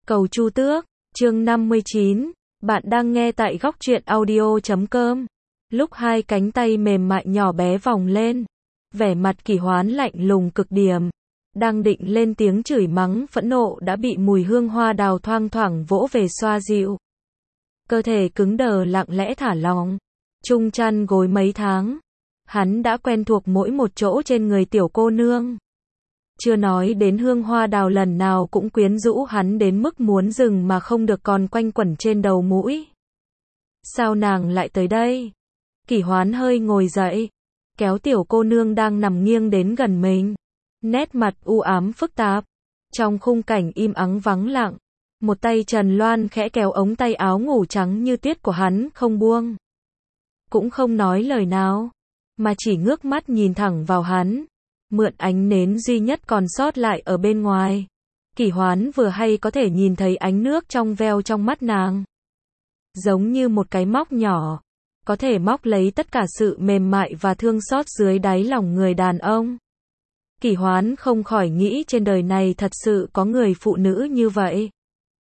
Cầu Chu Tước, chương 59, bạn đang nghe tại góc truyện audio.com. Lúc hai cánh tay mềm mại nhỏ bé vòng lên, vẻ mặt Kỷ Hoán lạnh lùng cực điểm, đang định lên tiếng chửi mắng phẫn nộ đã bị mùi hương hoa đào thoang thoảng vỗ về xoa dịu. Cơ thể cứng đờ lặng lẽ thả lỏng, chung chăn gối mấy tháng, hắn đã quen thuộc mỗi một chỗ trên người tiểu cô nương. Chưa nói đến hương hoa đào lần nào cũng quyến rũ hắn đến mức muốn dừng mà không được còn quanh quẩn trên đầu mũi. Sao nàng lại tới đây? Kỷ Hoán hơi ngồi dậy, kéo tiểu cô nương đang nằm nghiêng đến gần mình. Nét mặt u ám phức tạp. Trong khung cảnh im ắng vắng lặng, một tay Trần Loan khẽ kéo ống tay áo ngủ trắng như tuyết của hắn không buông. Cũng không nói lời nào, mà chỉ ngước mắt nhìn thẳng vào hắn. Mượn ánh nến duy nhất còn sót lại ở bên ngoài, Kỷ Hoán vừa hay có thể nhìn thấy ánh nước trong veo trong mắt nàng. Giống như một cái móc nhỏ, có thể móc lấy tất cả sự mềm mại và thương xót dưới đáy lòng người đàn ông. Kỷ Hoán không khỏi nghĩ trên đời này thật sự có người phụ nữ như vậy.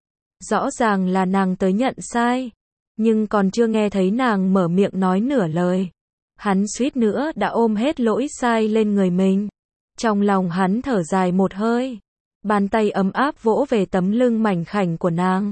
Rõ ràng là nàng tới nhận sai, nhưng còn chưa nghe thấy nàng mở miệng nói nửa lời, hắn suýt nữa đã ôm hết lỗi sai lên người mình. Trong lòng hắn thở dài một hơi, bàn tay ấm áp vỗ về tấm lưng mảnh khảnh của nàng.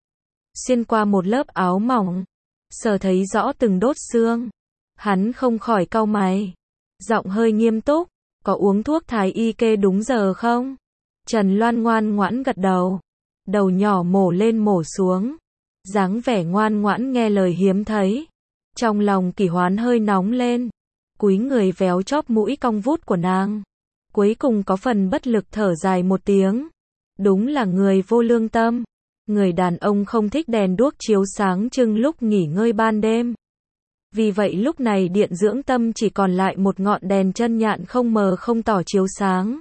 Xuyên qua một lớp áo mỏng, sờ thấy rõ từng đốt xương. Hắn không khỏi cau mày, giọng hơi nghiêm túc, có uống thuốc thái y kê đúng giờ không? Trần Loan ngoan ngoãn gật đầu, đầu nhỏ mổ lên mổ xuống, dáng vẻ ngoan ngoãn nghe lời hiếm thấy. Trong lòng Kỷ Hoán hơi nóng lên, cúi người véo chóp mũi cong vút của nàng. Cuối cùng có phần bất lực thở dài một tiếng. Đúng là người vô lương tâm. Người đàn ông không thích đèn đuốc chiếu sáng trưng lúc nghỉ ngơi ban đêm. Vì vậy lúc này điện dưỡng tâm chỉ còn lại một ngọn đèn chân nhạn không mờ không tỏ chiếu sáng.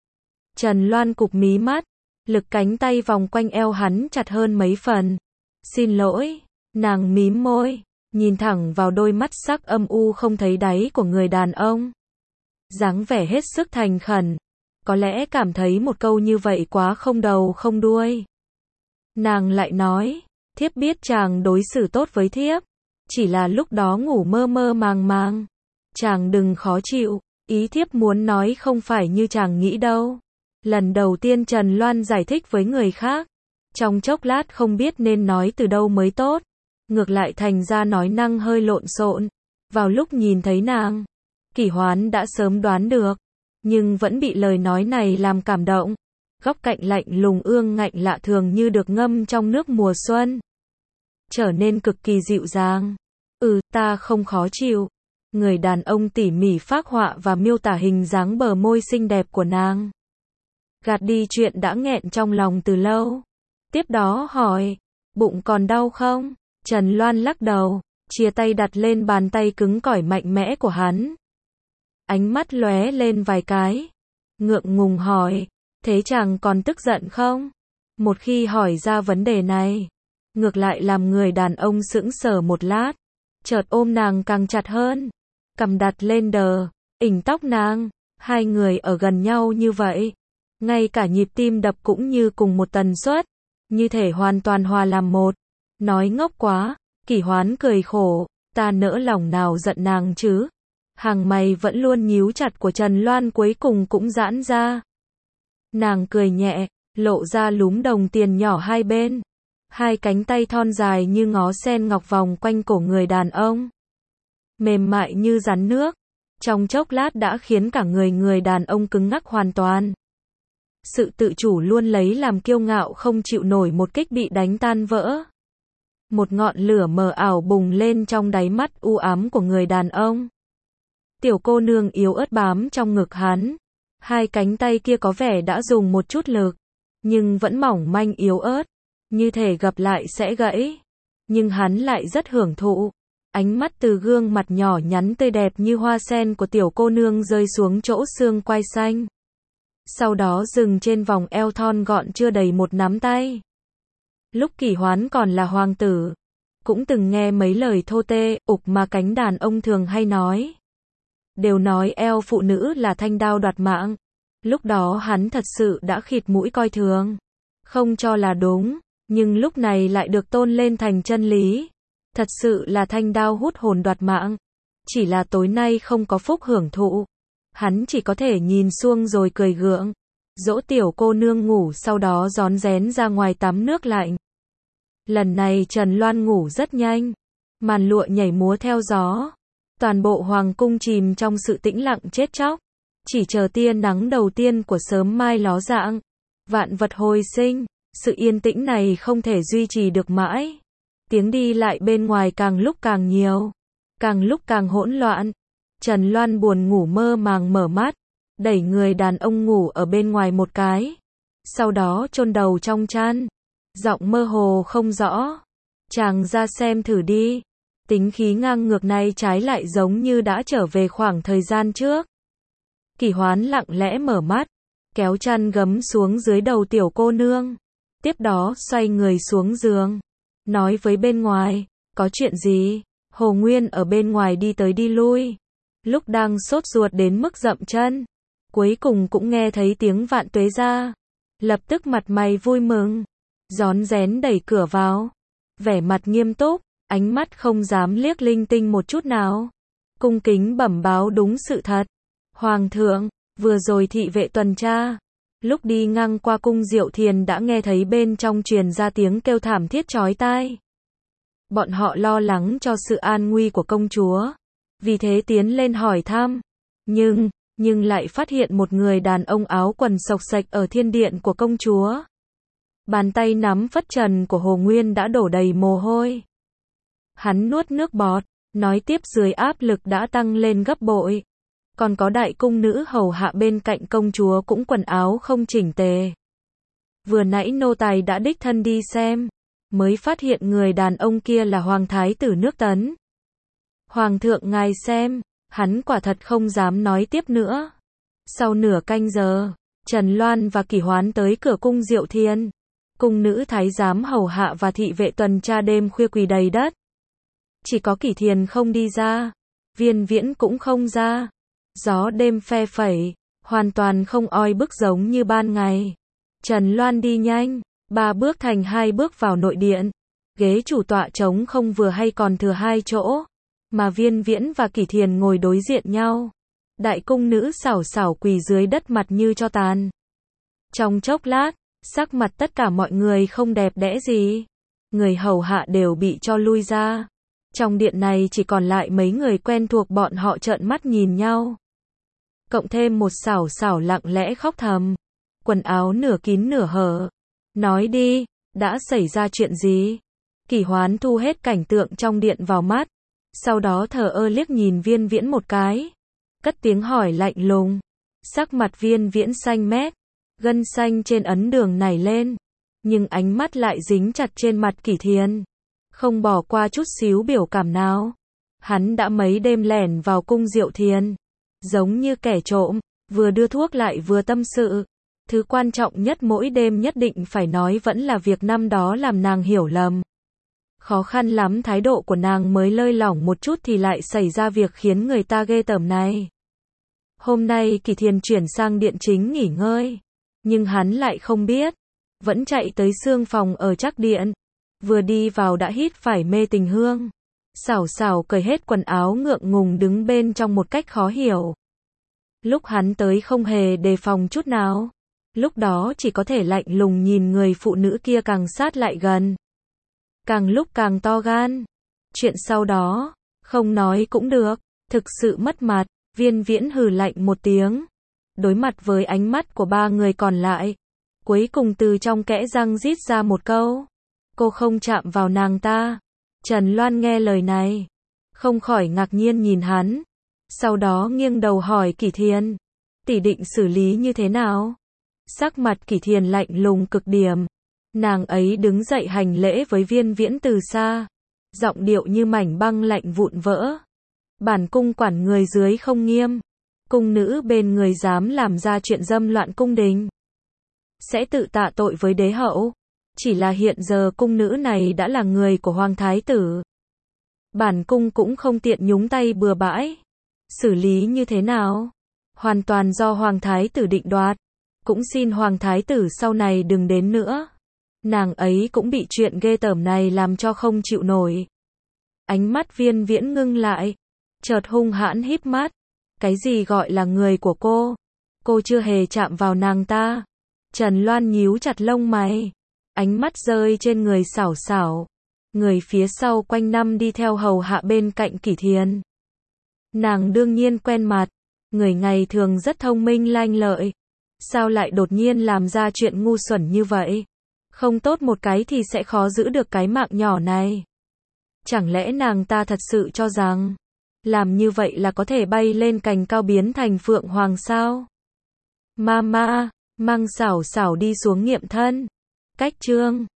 Trần Loan cụp mí mắt, lực cánh tay vòng quanh eo hắn chặt hơn mấy phần. Xin lỗi, nàng mím môi, nhìn thẳng vào đôi mắt sắc âm u không thấy đáy của người đàn ông. Dáng vẻ hết sức thành khẩn, có lẽ cảm thấy một câu như vậy quá không đầu không đuôi. Nàng lại nói, thiếp biết chàng đối xử tốt với thiếp, chỉ là lúc đó ngủ mơ mơ màng màng. Chàng đừng khó chịu, ý thiếp muốn nói không phải như chàng nghĩ đâu. Lần đầu tiên Trần Loan giải thích với người khác, trong chốc lát không biết nên nói từ đâu mới tốt, ngược lại thành ra nói năng hơi lộn xộn. Vào lúc nhìn thấy nàng, Kỷ Hoán đã sớm đoán được, nhưng vẫn bị lời nói này làm cảm động. Góc cạnh lạnh lùng ương ngạnh lạ thường như được ngâm trong nước mùa xuân, trở nên cực kỳ dịu dàng. Ta không khó chịu. Người đàn ông tỉ mỉ phác họa và miêu tả hình dáng bờ môi xinh đẹp của nàng, gạt đi chuyện đã nghẹn trong lòng từ lâu. Tiếp đó hỏi, bụng còn đau không? Trần Loan lắc đầu, chia tay đặt lên bàn tay cứng cỏi mạnh mẽ của hắn. Ánh mắt lóe lên vài cái, ngượng ngùng hỏi, thế chàng còn tức giận không? Một khi hỏi ra vấn đề này, ngược lại làm người đàn ông sững sờ một lát, chợt ôm nàng càng chặt hơn, cằm đặt lên ỉnh tóc nàng. Hai người ở gần nhau như vậy, ngay cả nhịp tim đập cũng như cùng một tần suất, như thể hoàn toàn hòa làm một. Nói ngốc quá, Kỷ Hoán cười khổ, ta nỡ lòng nào giận nàng chứ? Hàng mày vẫn luôn nhíu chặt của Trần Loan cuối cùng cũng giãn ra. Nàng cười nhẹ, lộ ra lúm đồng tiền nhỏ hai bên. Hai cánh tay thon dài như ngó sen ngọc vòng quanh cổ người đàn ông, mềm mại như rắn nước. Trong chốc lát đã khiến cả người đàn ông cứng ngắc hoàn toàn. Sự tự chủ luôn lấy làm kiêu ngạo không chịu nổi một kích bị đánh tan vỡ. Một ngọn lửa mờ ảo bùng lên trong đáy mắt u ám của người đàn ông. Tiểu cô nương yếu ớt bám trong ngực hắn. Hai cánh tay kia có vẻ đã dùng một chút lực, nhưng vẫn mỏng manh yếu ớt, như thể gặp lại sẽ gãy. Nhưng hắn lại rất hưởng thụ. Ánh mắt từ gương mặt nhỏ nhắn tươi đẹp như hoa sen của tiểu cô nương rơi xuống chỗ xương quai xanh. Sau đó dừng trên vòng eo thon gọn chưa đầy một nắm tay. Lúc Kỷ Hoán còn là hoàng tử, cũng từng nghe mấy lời thô tê, ục mà cánh đàn ông thường hay nói. Đều nói eo phụ nữ là thanh đao đoạt mạng. Lúc đó hắn thật sự đã khịt mũi coi thường, không cho là đúng. nhưng lúc này lại được tôn lên thành chân lý. Thật sự là thanh đao hút hồn đoạt mạng. Chỉ là tối nay không có phúc hưởng thụ. Hắn chỉ có thể nhìn xuông rồi cười gượng. Dỗ tiểu cô nương ngủ, sau đó rón rén ra ngoài tắm nước lạnh. Lần này Trần Loan ngủ rất nhanh. Màn lụa nhảy múa theo gió. Toàn bộ hoàng cung chìm trong sự tĩnh lặng chết chóc. Chỉ chờ tia nắng đầu tiên của sớm mai ló dạng. Vạn vật hồi sinh. Sự yên tĩnh này không thể duy trì được mãi. Tiếng đi lại bên ngoài càng lúc càng nhiều. Càng lúc càng hỗn loạn. Trần Loan buồn ngủ mơ màng mở mắt. Đẩy người đàn ông ngủ ở bên ngoài một cái. Sau đó chôn đầu trong chăn. Giọng mơ hồ không rõ. Chàng ra xem thử đi. Tính khí ngang ngược này trái lại giống như đã trở về khoảng thời gian trước. Kỷ Hoán lặng lẽ mở mắt. Kéo chăn gấm xuống dưới đầu tiểu cô nương. Tiếp đó xoay người xuống giường. Nói với bên ngoài. Có chuyện gì? Hồ Nguyên ở bên ngoài đi tới đi lui. Lúc đang sốt ruột đến mức dậm chân. Cuối cùng cũng nghe thấy tiếng Vạn Tuế ra. Lập tức mặt mày vui mừng. Rón rén đẩy cửa vào. Vẻ mặt nghiêm túc. Ánh mắt không dám liếc linh tinh một chút nào. Cung kính bẩm báo đúng sự thật. Hoàng thượng, vừa rồi thị vệ tuần tra. Lúc đi ngang qua cung Diệu Thiền đã nghe thấy bên trong truyền ra tiếng kêu thảm thiết chói tai. Bọn họ lo lắng cho sự an nguy của công chúa. Vì thế tiến lên hỏi thăm. Nhưng lại phát hiện một người đàn ông áo quần xộc xệch ở thiên điện của công chúa. Bàn tay nắm phất trần của Hồ Nguyên đã đổ đầy mồ hôi. Hắn nuốt nước bọt, nói tiếp dưới áp lực đã tăng lên gấp bội. Còn có đại cung nữ hầu hạ bên cạnh công chúa cũng quần áo không chỉnh tề. Vừa nãy nô tài đã đích thân đi xem, mới phát hiện người đàn ông kia là hoàng thái tử nước Tấn. Hoàng thượng ngài xem, hắn quả thật không dám nói tiếp nữa. Sau nửa canh giờ, Trần Loan và Kỷ Hoán tới cửa cung Diệu Thiên. Cung nữ thái giám hầu hạ và thị vệ tuần tra đêm khuya quỳ đầy đất. Chỉ có Kỷ Thiền không đi ra, Viên Viễn cũng không ra. Gió đêm phe phẩy, hoàn toàn không oi bức giống như ban ngày. Trần Loan đi nhanh, 3 bước thành 2 bước vào nội điện. Ghế chủ tọa trống không vừa hay còn thừa 2 chỗ, mà Viên Viễn và Kỷ Thiền ngồi đối diện nhau. Đại cung nữ xảo xảo quỳ dưới đất mặt như tro tàn. Trong chốc lát, sắc mặt tất cả mọi người không đẹp đẽ gì. Người hầu hạ đều bị cho lui ra. Trong điện này chỉ còn lại mấy người quen thuộc, bọn họ trợn mắt nhìn nhau. Cộng thêm một xảo xảo lặng lẽ khóc thầm. Quần áo nửa kín nửa hở. Nói đi, đã xảy ra chuyện gì? Kỷ Hoán thu hết cảnh tượng trong điện vào mắt. Sau đó thờ ơ liếc nhìn Viên Viễn một cái. Cất tiếng hỏi lạnh lùng. Sắc mặt Viên Viễn xanh mét. Gân xanh trên ấn đường nảy lên. Nhưng ánh mắt lại dính chặt trên mặt Kỷ Thiền. Không bỏ qua chút xíu biểu cảm nào. Hắn đã mấy đêm lẻn vào cung Diệu Thiền. Giống như kẻ trộm, vừa đưa thuốc lại vừa tâm sự. Thứ quan trọng nhất mỗi đêm nhất định phải nói vẫn là việc năm đó làm nàng hiểu lầm. Khó khăn lắm thái độ của nàng mới lơi lỏng một chút thì lại xảy ra việc khiến người ta ghê tởm này. Hôm nay Kỷ Thiền chuyển sang điện chính nghỉ ngơi. Nhưng hắn lại không biết. Vẫn chạy tới xương phòng ở Trắc Điện. Vừa đi vào đã hít phải mê tình hương. Xảo xảo cởi hết quần áo ngượng ngùng đứng bên trong một cách khó hiểu. Lúc hắn tới không hề đề phòng chút nào. Lúc đó chỉ có thể lạnh lùng nhìn người phụ nữ kia càng sát lại gần. Càng lúc càng to gan. Chuyện sau đó, không nói cũng được. Thực sự mất mặt, Viên Viễn hừ lạnh một tiếng. Đối mặt với ánh mắt của 3 người còn lại. Cuối cùng từ trong kẽ răng rít ra một câu. Cô không chạm vào nàng ta. Trần Loan nghe lời này. Không khỏi ngạc nhiên nhìn hắn. Sau đó nghiêng đầu hỏi Kỷ Thiền. Tỷ định xử lý như thế nào? Sắc mặt Kỷ Thiền lạnh lùng cực điểm. Nàng ấy đứng dậy hành lễ với Viên Viễn từ xa. Giọng điệu như mảnh băng lạnh vụn vỡ. Bản cung quản người dưới không nghiêm. Cung nữ bên người dám làm ra chuyện dâm loạn cung đình. Sẽ tự tạ tội với đế hậu. Chỉ là hiện giờ cung nữ này đã là người của Hoàng Thái Tử. Bản cung cũng không tiện nhúng tay bừa bãi. Xử lý như thế nào? Hoàn toàn do Hoàng Thái Tử định đoạt. Cũng xin Hoàng Thái Tử sau này đừng đến nữa. Nàng ấy cũng bị chuyện ghê tởm này làm cho không chịu nổi. Ánh mắt Viên Viễn ngưng lại, chợt hung hãn híp mắt. Cái gì gọi là người của cô? Cô chưa hề chạm vào nàng ta. Trần Loan nhíu chặt lông mày, ánh mắt rơi trên người Sảo Sảo, người phía sau quanh năm đi theo hầu hạ bên cạnh Kỷ Thiền. Nàng đương nhiên quen mặt, người ngày thường rất thông minh lanh lợi, sao lại đột nhiên làm ra chuyện ngu xuẩn như vậy? Không tốt một cái thì sẽ khó giữ được cái mạng nhỏ này. Chẳng lẽ nàng ta thật sự cho rằng làm như vậy là có thể bay lên cành cao biến thành phượng hoàng sao? Mama, mang Sảo Sảo đi xuống nghiệm thân. Cách chương